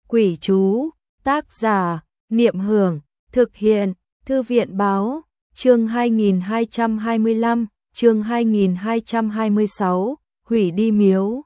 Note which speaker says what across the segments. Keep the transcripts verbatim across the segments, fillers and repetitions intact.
Speaker 1: Quỷ chú, tác giả, Niệm Hưởng, thực hiện, Thư viện báo, chương hai nghìn hai trăm hai mươi lăm, chương hai nghìn hai trăm hai mươi sáu, hủy đi miếu.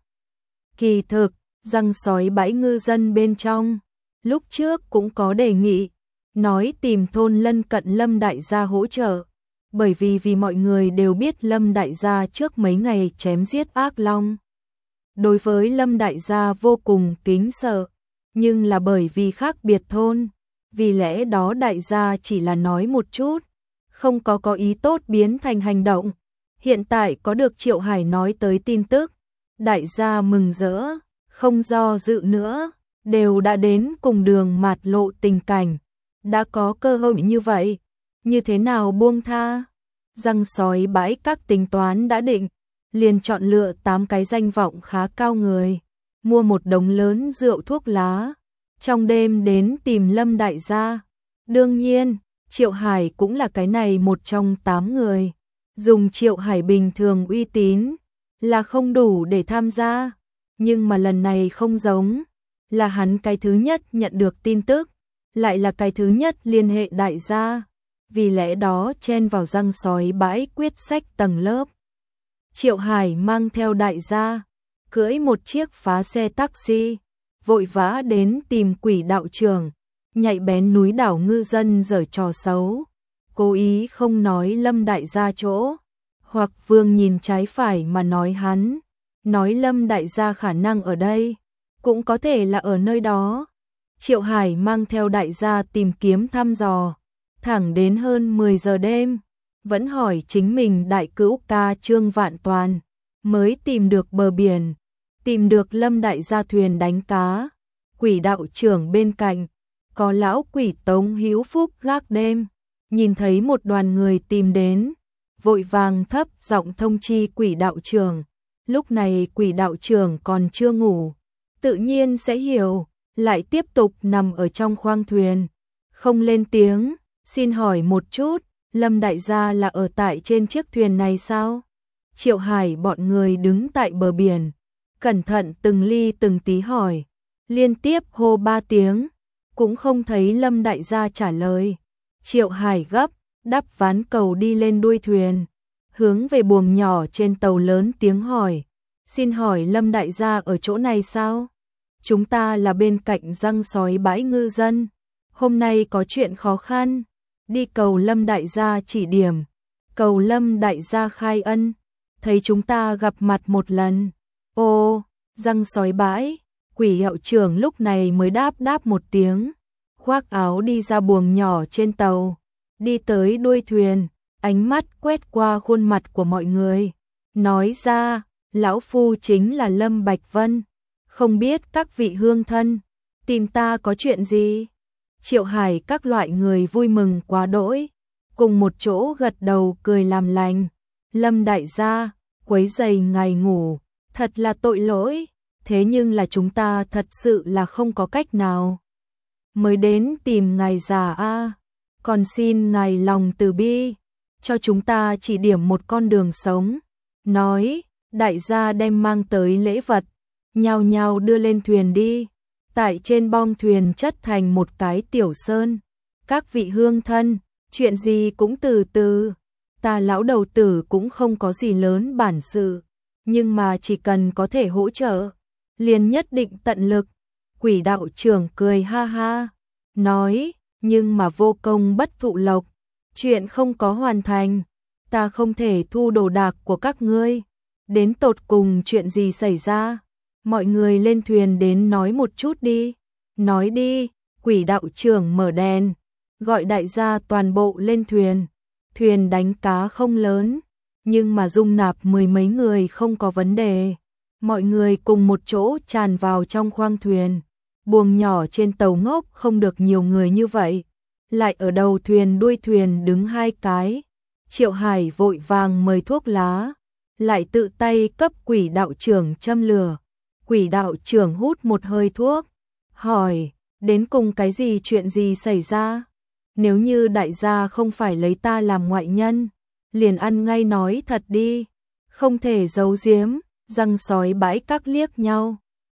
Speaker 1: Kỳ thực, răng sói bãi ngư dân bên trong, lúc trước cũng có đề nghị, nói tìm thôn lân cận Lâm Đại Gia hỗ trợ, bởi vì vì mọi người đều biết Lâm Đại Gia trước mấy ngày chém giết ác long. Đối với Lâm Đại Gia vô cùng kính sợ, nhưng là bởi vì khác biệt thôn, vì lẽ đó Đại Gia chỉ là nói một chút, không có có ý tốt biến thành hành động. Hiện tại có được Triệu Hải nói tới tin tức, Đại Gia mừng rỡ, không do dự nữa, đều đã đến cùng đường mạt lộ tình cảnh, đã có cơ hội như vậy, như thế nào buông tha? Răng sói bãi các tính toán đã định, liền chọn lựa tám cái danh vọng khá cao người, mua một đống lớn rượu thuốc lá, trong đêm đến tìm Lâm Đại Gia. Đương nhiên, Triệu Hải cũng là cái này một trong tám người, dùng Triệu Hải bình thường uy tín là không đủ để tham gia, nhưng mà lần này không giống, là hắn cái thứ nhất nhận được tin tức, lại là cái thứ nhất liên hệ Đại Gia, vì lẽ đó chen vào răng sói bãi quyết sách tầng lớp. Triệu Hải mang theo Đại Gia, cưỡi một chiếc phá xe taxi, vội vã đến tìm Quỷ đạo trưởng, nhạy bén núi đảo ngư dân giở trò xấu, cố ý không nói Lâm Đại Gia chỗ, hoặc Vương nhìn trái phải mà nói hắn, nói Lâm Đại Gia khả năng ở đây, cũng có thể là ở nơi đó. Triệu Hải mang theo Đại Gia tìm kiếm thăm dò, thẳng đến hơn mười giờ đêm, vẫn hỏi chính mình đại cữu ca Trương Vạn Toàn, mới tìm được bờ biển, tìm được Lâm Đại Gia thuyền đánh cá. Quỷ đạo trưởng bên cạnh, có lão quỷ Tống Hữu Phúc gác đêm, nhìn thấy một đoàn người tìm đến, vội vàng thấp giọng thông chi Quỷ đạo trưởng. Lúc này Quỷ đạo trưởng còn chưa ngủ, tự nhiên sẽ hiểu, lại tiếp tục nằm ở trong khoang thuyền, không lên tiếng. Xin hỏi một chút, Lâm Đại Gia là ở tại trên chiếc thuyền này sao? Triệu Hải bọn người đứng tại bờ biển, cẩn thận từng ly từng tí hỏi, liên tiếp hô ba tiếng, cũng không thấy Lâm Đại Gia trả lời. Triệu Hải gấp, đắp ván cầu đi lên đuôi thuyền, hướng về buồng nhỏ trên tàu lớn tiếng hỏi, xin hỏi Lâm Đại Gia ở chỗ này sao? Chúng ta là bên cạnh răng sói bãi ngư dân, hôm nay có chuyện khó khăn, đi cầu Lâm Đại Gia chỉ điểm, cầu Lâm Đại Gia khai ân, thấy chúng ta gặp mặt một lần. Ô, răng sói bãi, Quỷ đạo trưởng lúc này mới đáp đáp một tiếng, khoác áo đi ra buồng nhỏ trên tàu, đi tới đuôi thuyền, ánh mắt quét qua khuôn mặt của mọi người, nói ra, lão phu chính là Lâm Bạch Vân, không biết các vị hương thân, tìm ta có chuyện gì? Triệu Hải các loại người vui mừng quá đỗi, cùng một chỗ gật đầu cười làm lành. Lâm Đại Gia, quấy rầy ngài ngủ, thật là tội lỗi, thế nhưng là chúng ta thật sự là không có cách nào. Mới đến tìm ngài già a, còn xin ngài lòng từ bi, cho chúng ta chỉ điểm một con đường sống. Nói, Đại Gia đem mang tới lễ vật, nhao nhao đưa lên thuyền đi. Tại trên bong thuyền chất thành một cái tiểu sơn. Các vị hương thân, chuyện gì cũng từ từ. Ta lão đầu tử cũng không có gì lớn bản sự, nhưng mà chỉ cần có thể hỗ trợ, liền nhất định tận lực. Quỷ đạo trưởng cười ha ha, nói, nhưng mà vô công bất thụ lộc, chuyện không có hoàn thành, ta không thể thu đồ đạc của các ngươi. Đến tột cùng chuyện gì xảy ra? Mọi người lên thuyền đến nói một chút đi. Nói đi, Quỷ đạo trưởng mở đèn, gọi Đại Gia toàn bộ lên thuyền. Thuyền đánh cá không lớn, nhưng mà dung nạp mười mấy người không có vấn đề. Mọi người cùng một chỗ tràn vào trong khoang thuyền. Buồng nhỏ trên tàu ngốc không được nhiều người như vậy. Lại ở đầu thuyền đuôi thuyền đứng hai cái. Triệu Hải vội vàng mời thuốc lá, lại tự tay cấp Quỷ đạo trưởng châm lửa. Quỷ đạo trưởng hút một hơi thuốc, hỏi, đến cùng cái gì chuyện gì xảy ra? Nếu như Đại Gia không phải lấy ta làm ngoại nhân, liền ăn ngay nói thật đi, không thể giấu giếm. Răng sói bãi các liếc nhau,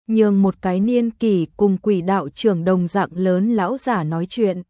Speaker 1: nhường một cái niên kỷ cùng quỷ đạo trưởng đồng dạng lớn lão giả nói chuyện.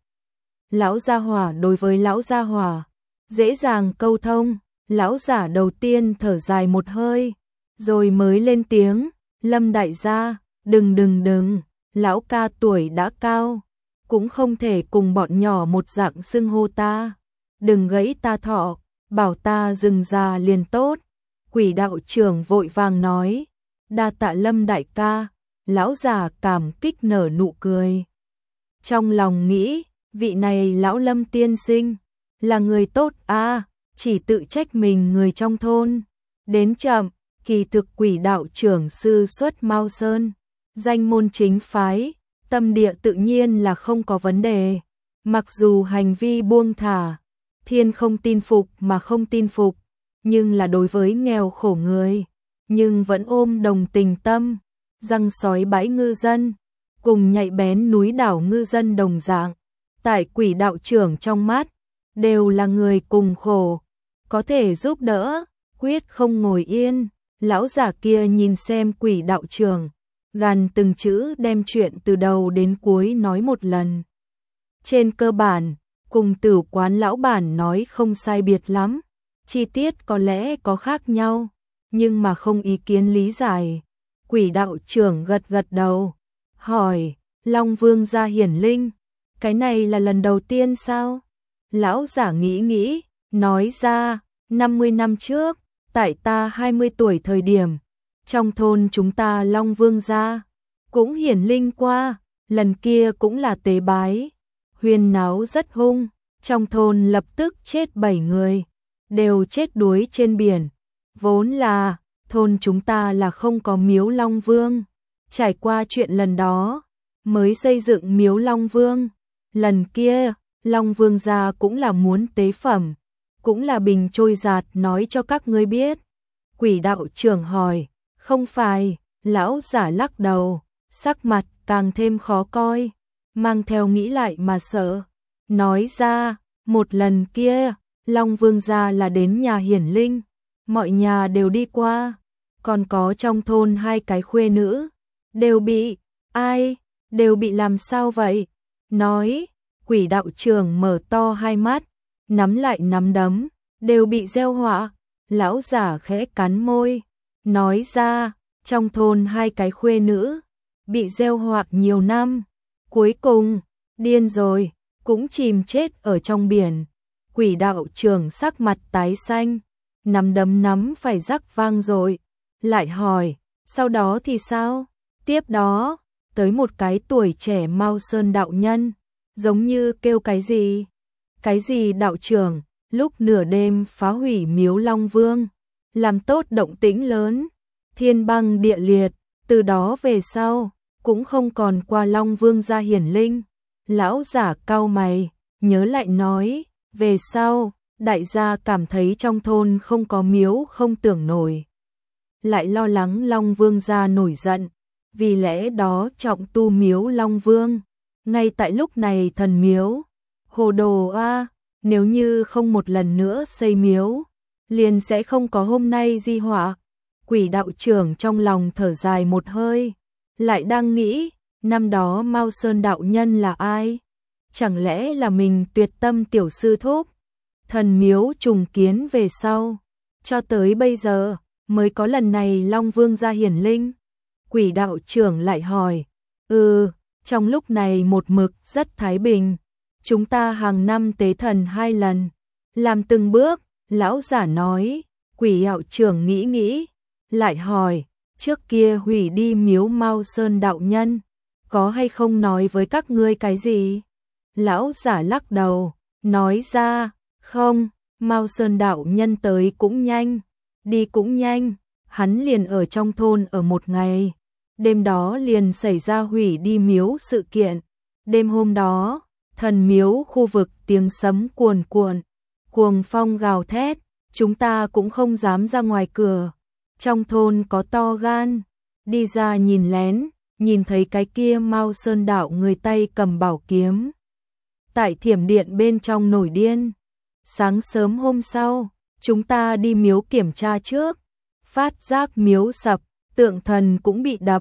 Speaker 1: Lão gia hỏa đối với lão gia hỏa, dễ dàng câu thông, lão giả đầu tiên thở dài một hơi, rồi mới lên tiếng, Lâm đại gia, đừng đừng đừng, lão ca tuổi đã cao, cũng không thể cùng bọn nhỏ một dạng xưng hô ta, đừng gãy ta thọ, bảo ta dừng già liền tốt. Quỷ đạo trưởng vội vàng nói, đa tạ Lâm đại ca, lão già cảm kích nở nụ cười. Trong lòng nghĩ, vị này lão Lâm tiên sinh, là người tốt à, chỉ tự trách mình người trong thôn. Đến chậm, kỳ thực quỷ đạo trưởng sư xuất Mao Sơn, danh môn chính phái, tâm địa tự nhiên là không có vấn đề. Mặc dù hành vi buông thả, thiên không tin phục mà không tin phục, nhưng là đối với nghèo khổ người, nhưng vẫn ôm đồng tình tâm, răng sói bãi ngư dân, cùng nhạy bén núi đảo ngư dân đồng dạng. Tại quỷ đạo trưởng trong mắt, đều là người cùng khổ, có thể giúp đỡ, quyết không ngồi yên. Lão giả kia nhìn xem quỷ đạo trưởng, gằn từng chữ đem chuyện từ đầu đến cuối nói một lần. Trên cơ bản, cùng tử quán lão bản nói không sai biệt lắm, chi tiết có lẽ có khác nhau, nhưng mà không ý kiến lý giải. Quỷ đạo trưởng gật gật đầu, hỏi, Long Vương gia hiển linh, cái này là lần đầu tiên sao? Lão giả nghĩ nghĩ, nói ra, năm mươi năm trước, tại ta hai mươi tuổi thời điểm, trong thôn chúng ta Long Vương gia cũng hiển linh qua, lần kia cũng là tế bái, huyên náo rất hung, trong thôn lập tức chết bảy người, đều chết đuối trên biển. Vốn là, thôn chúng ta là không có miếu Long Vương, trải qua chuyện lần đó, mới xây dựng miếu Long Vương. Lần kia, Long Vương gia cũng là muốn tế phẩm, cũng là bình trôi giạt nói cho các ngươi biết. Quỷ đạo trưởng hỏi, không phải, lão giả lắc đầu, sắc mặt càng thêm khó coi, mang theo nghĩ lại mà sợ, nói ra, một lần kia, Long Vương gia là đến nhà hiển linh, mọi nhà đều đi qua, còn có trong thôn hai cái khuê nữ, đều bị, ai, đều bị làm sao vậy? Nói, quỷ đạo trưởng mở to hai mắt, nắm lại nắm đấm, đều bị gieo họa. Lão giả khẽ cắn môi, nói ra, trong thôn hai cái khuê nữ, bị gieo họa nhiều năm, cuối cùng, điên rồi, cũng chìm chết ở trong biển. Quỷ đạo trưởng sắc mặt tái xanh, nắm đấm nắm phải rắc vang rồi, lại hỏi, sau đó thì sao? Tiếp đó, tới một cái tuổi trẻ Mao Sơn đạo nhân, giống như kêu cái gì? Cái gì đạo trưởng, lúc nửa đêm phá hủy miếu Long Vương, làm tốt động tĩnh lớn, thiên băng địa liệt, từ đó về sau, cũng không còn qua Long Vương gia hiển linh. Lão giả cau mày, nhớ lại nói, về sau, đại gia cảm thấy trong thôn không có miếu không tưởng nổi. Lại lo lắng Long Vương gia nổi giận, vì lẽ đó trọng tu miếu Long Vương. Ngay tại lúc này thần miếu, hồ đồ a, nếu như không một lần nữa xây miếu, liền sẽ không có hôm nay di họa. Quỷ đạo trưởng trong lòng thở dài một hơi, lại đang nghĩ, năm đó Mao Sơn đạo nhân là ai? Chẳng lẽ là mình tuyệt tâm tiểu sư thúc? Thần miếu trùng kiến về sau, cho tới bây giờ, mới có lần này Long Vương gia hiển linh. Quỷ đạo trưởng lại hỏi, ừ, trong lúc này một mực rất thái bình, chúng ta hàng năm tế thần hai lần, làm từng bước. Lão giả nói, quỷ đạo trưởng nghĩ nghĩ, lại hỏi, trước kia hủy đi miếu Mao Sơn đạo nhân, có hay không nói với các ngươi cái gì? Lão giả lắc đầu, nói ra, không, Mao Sơn đạo nhân tới cũng nhanh, đi cũng nhanh, hắn liền ở trong thôn ở một ngày, đêm đó liền xảy ra hủy đi miếu sự kiện. Đêm hôm đó, thần miếu khu vực tiếng sấm cuồn cuộn, cuồng phong gào thét, chúng ta cũng không dám ra ngoài cửa. Trong thôn có to gan, đi ra nhìn lén, nhìn thấy cái kia Mao Sơn đạo người tay cầm bảo kiếm. Tại thiểm điện bên trong nổi điên. Sáng sớm hôm sau, chúng ta đi miếu kiểm tra trước, phát giác miếu sập, tượng thần cũng bị đập,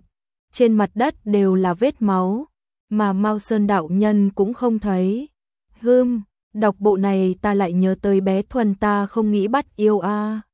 Speaker 1: trên mặt đất đều là vết máu, mà Mao Sơn đạo nhân cũng không thấy. Hừm, đọc bộ này ta lại nhớ tới bé Thuần ta không nghĩ bắt yêu a.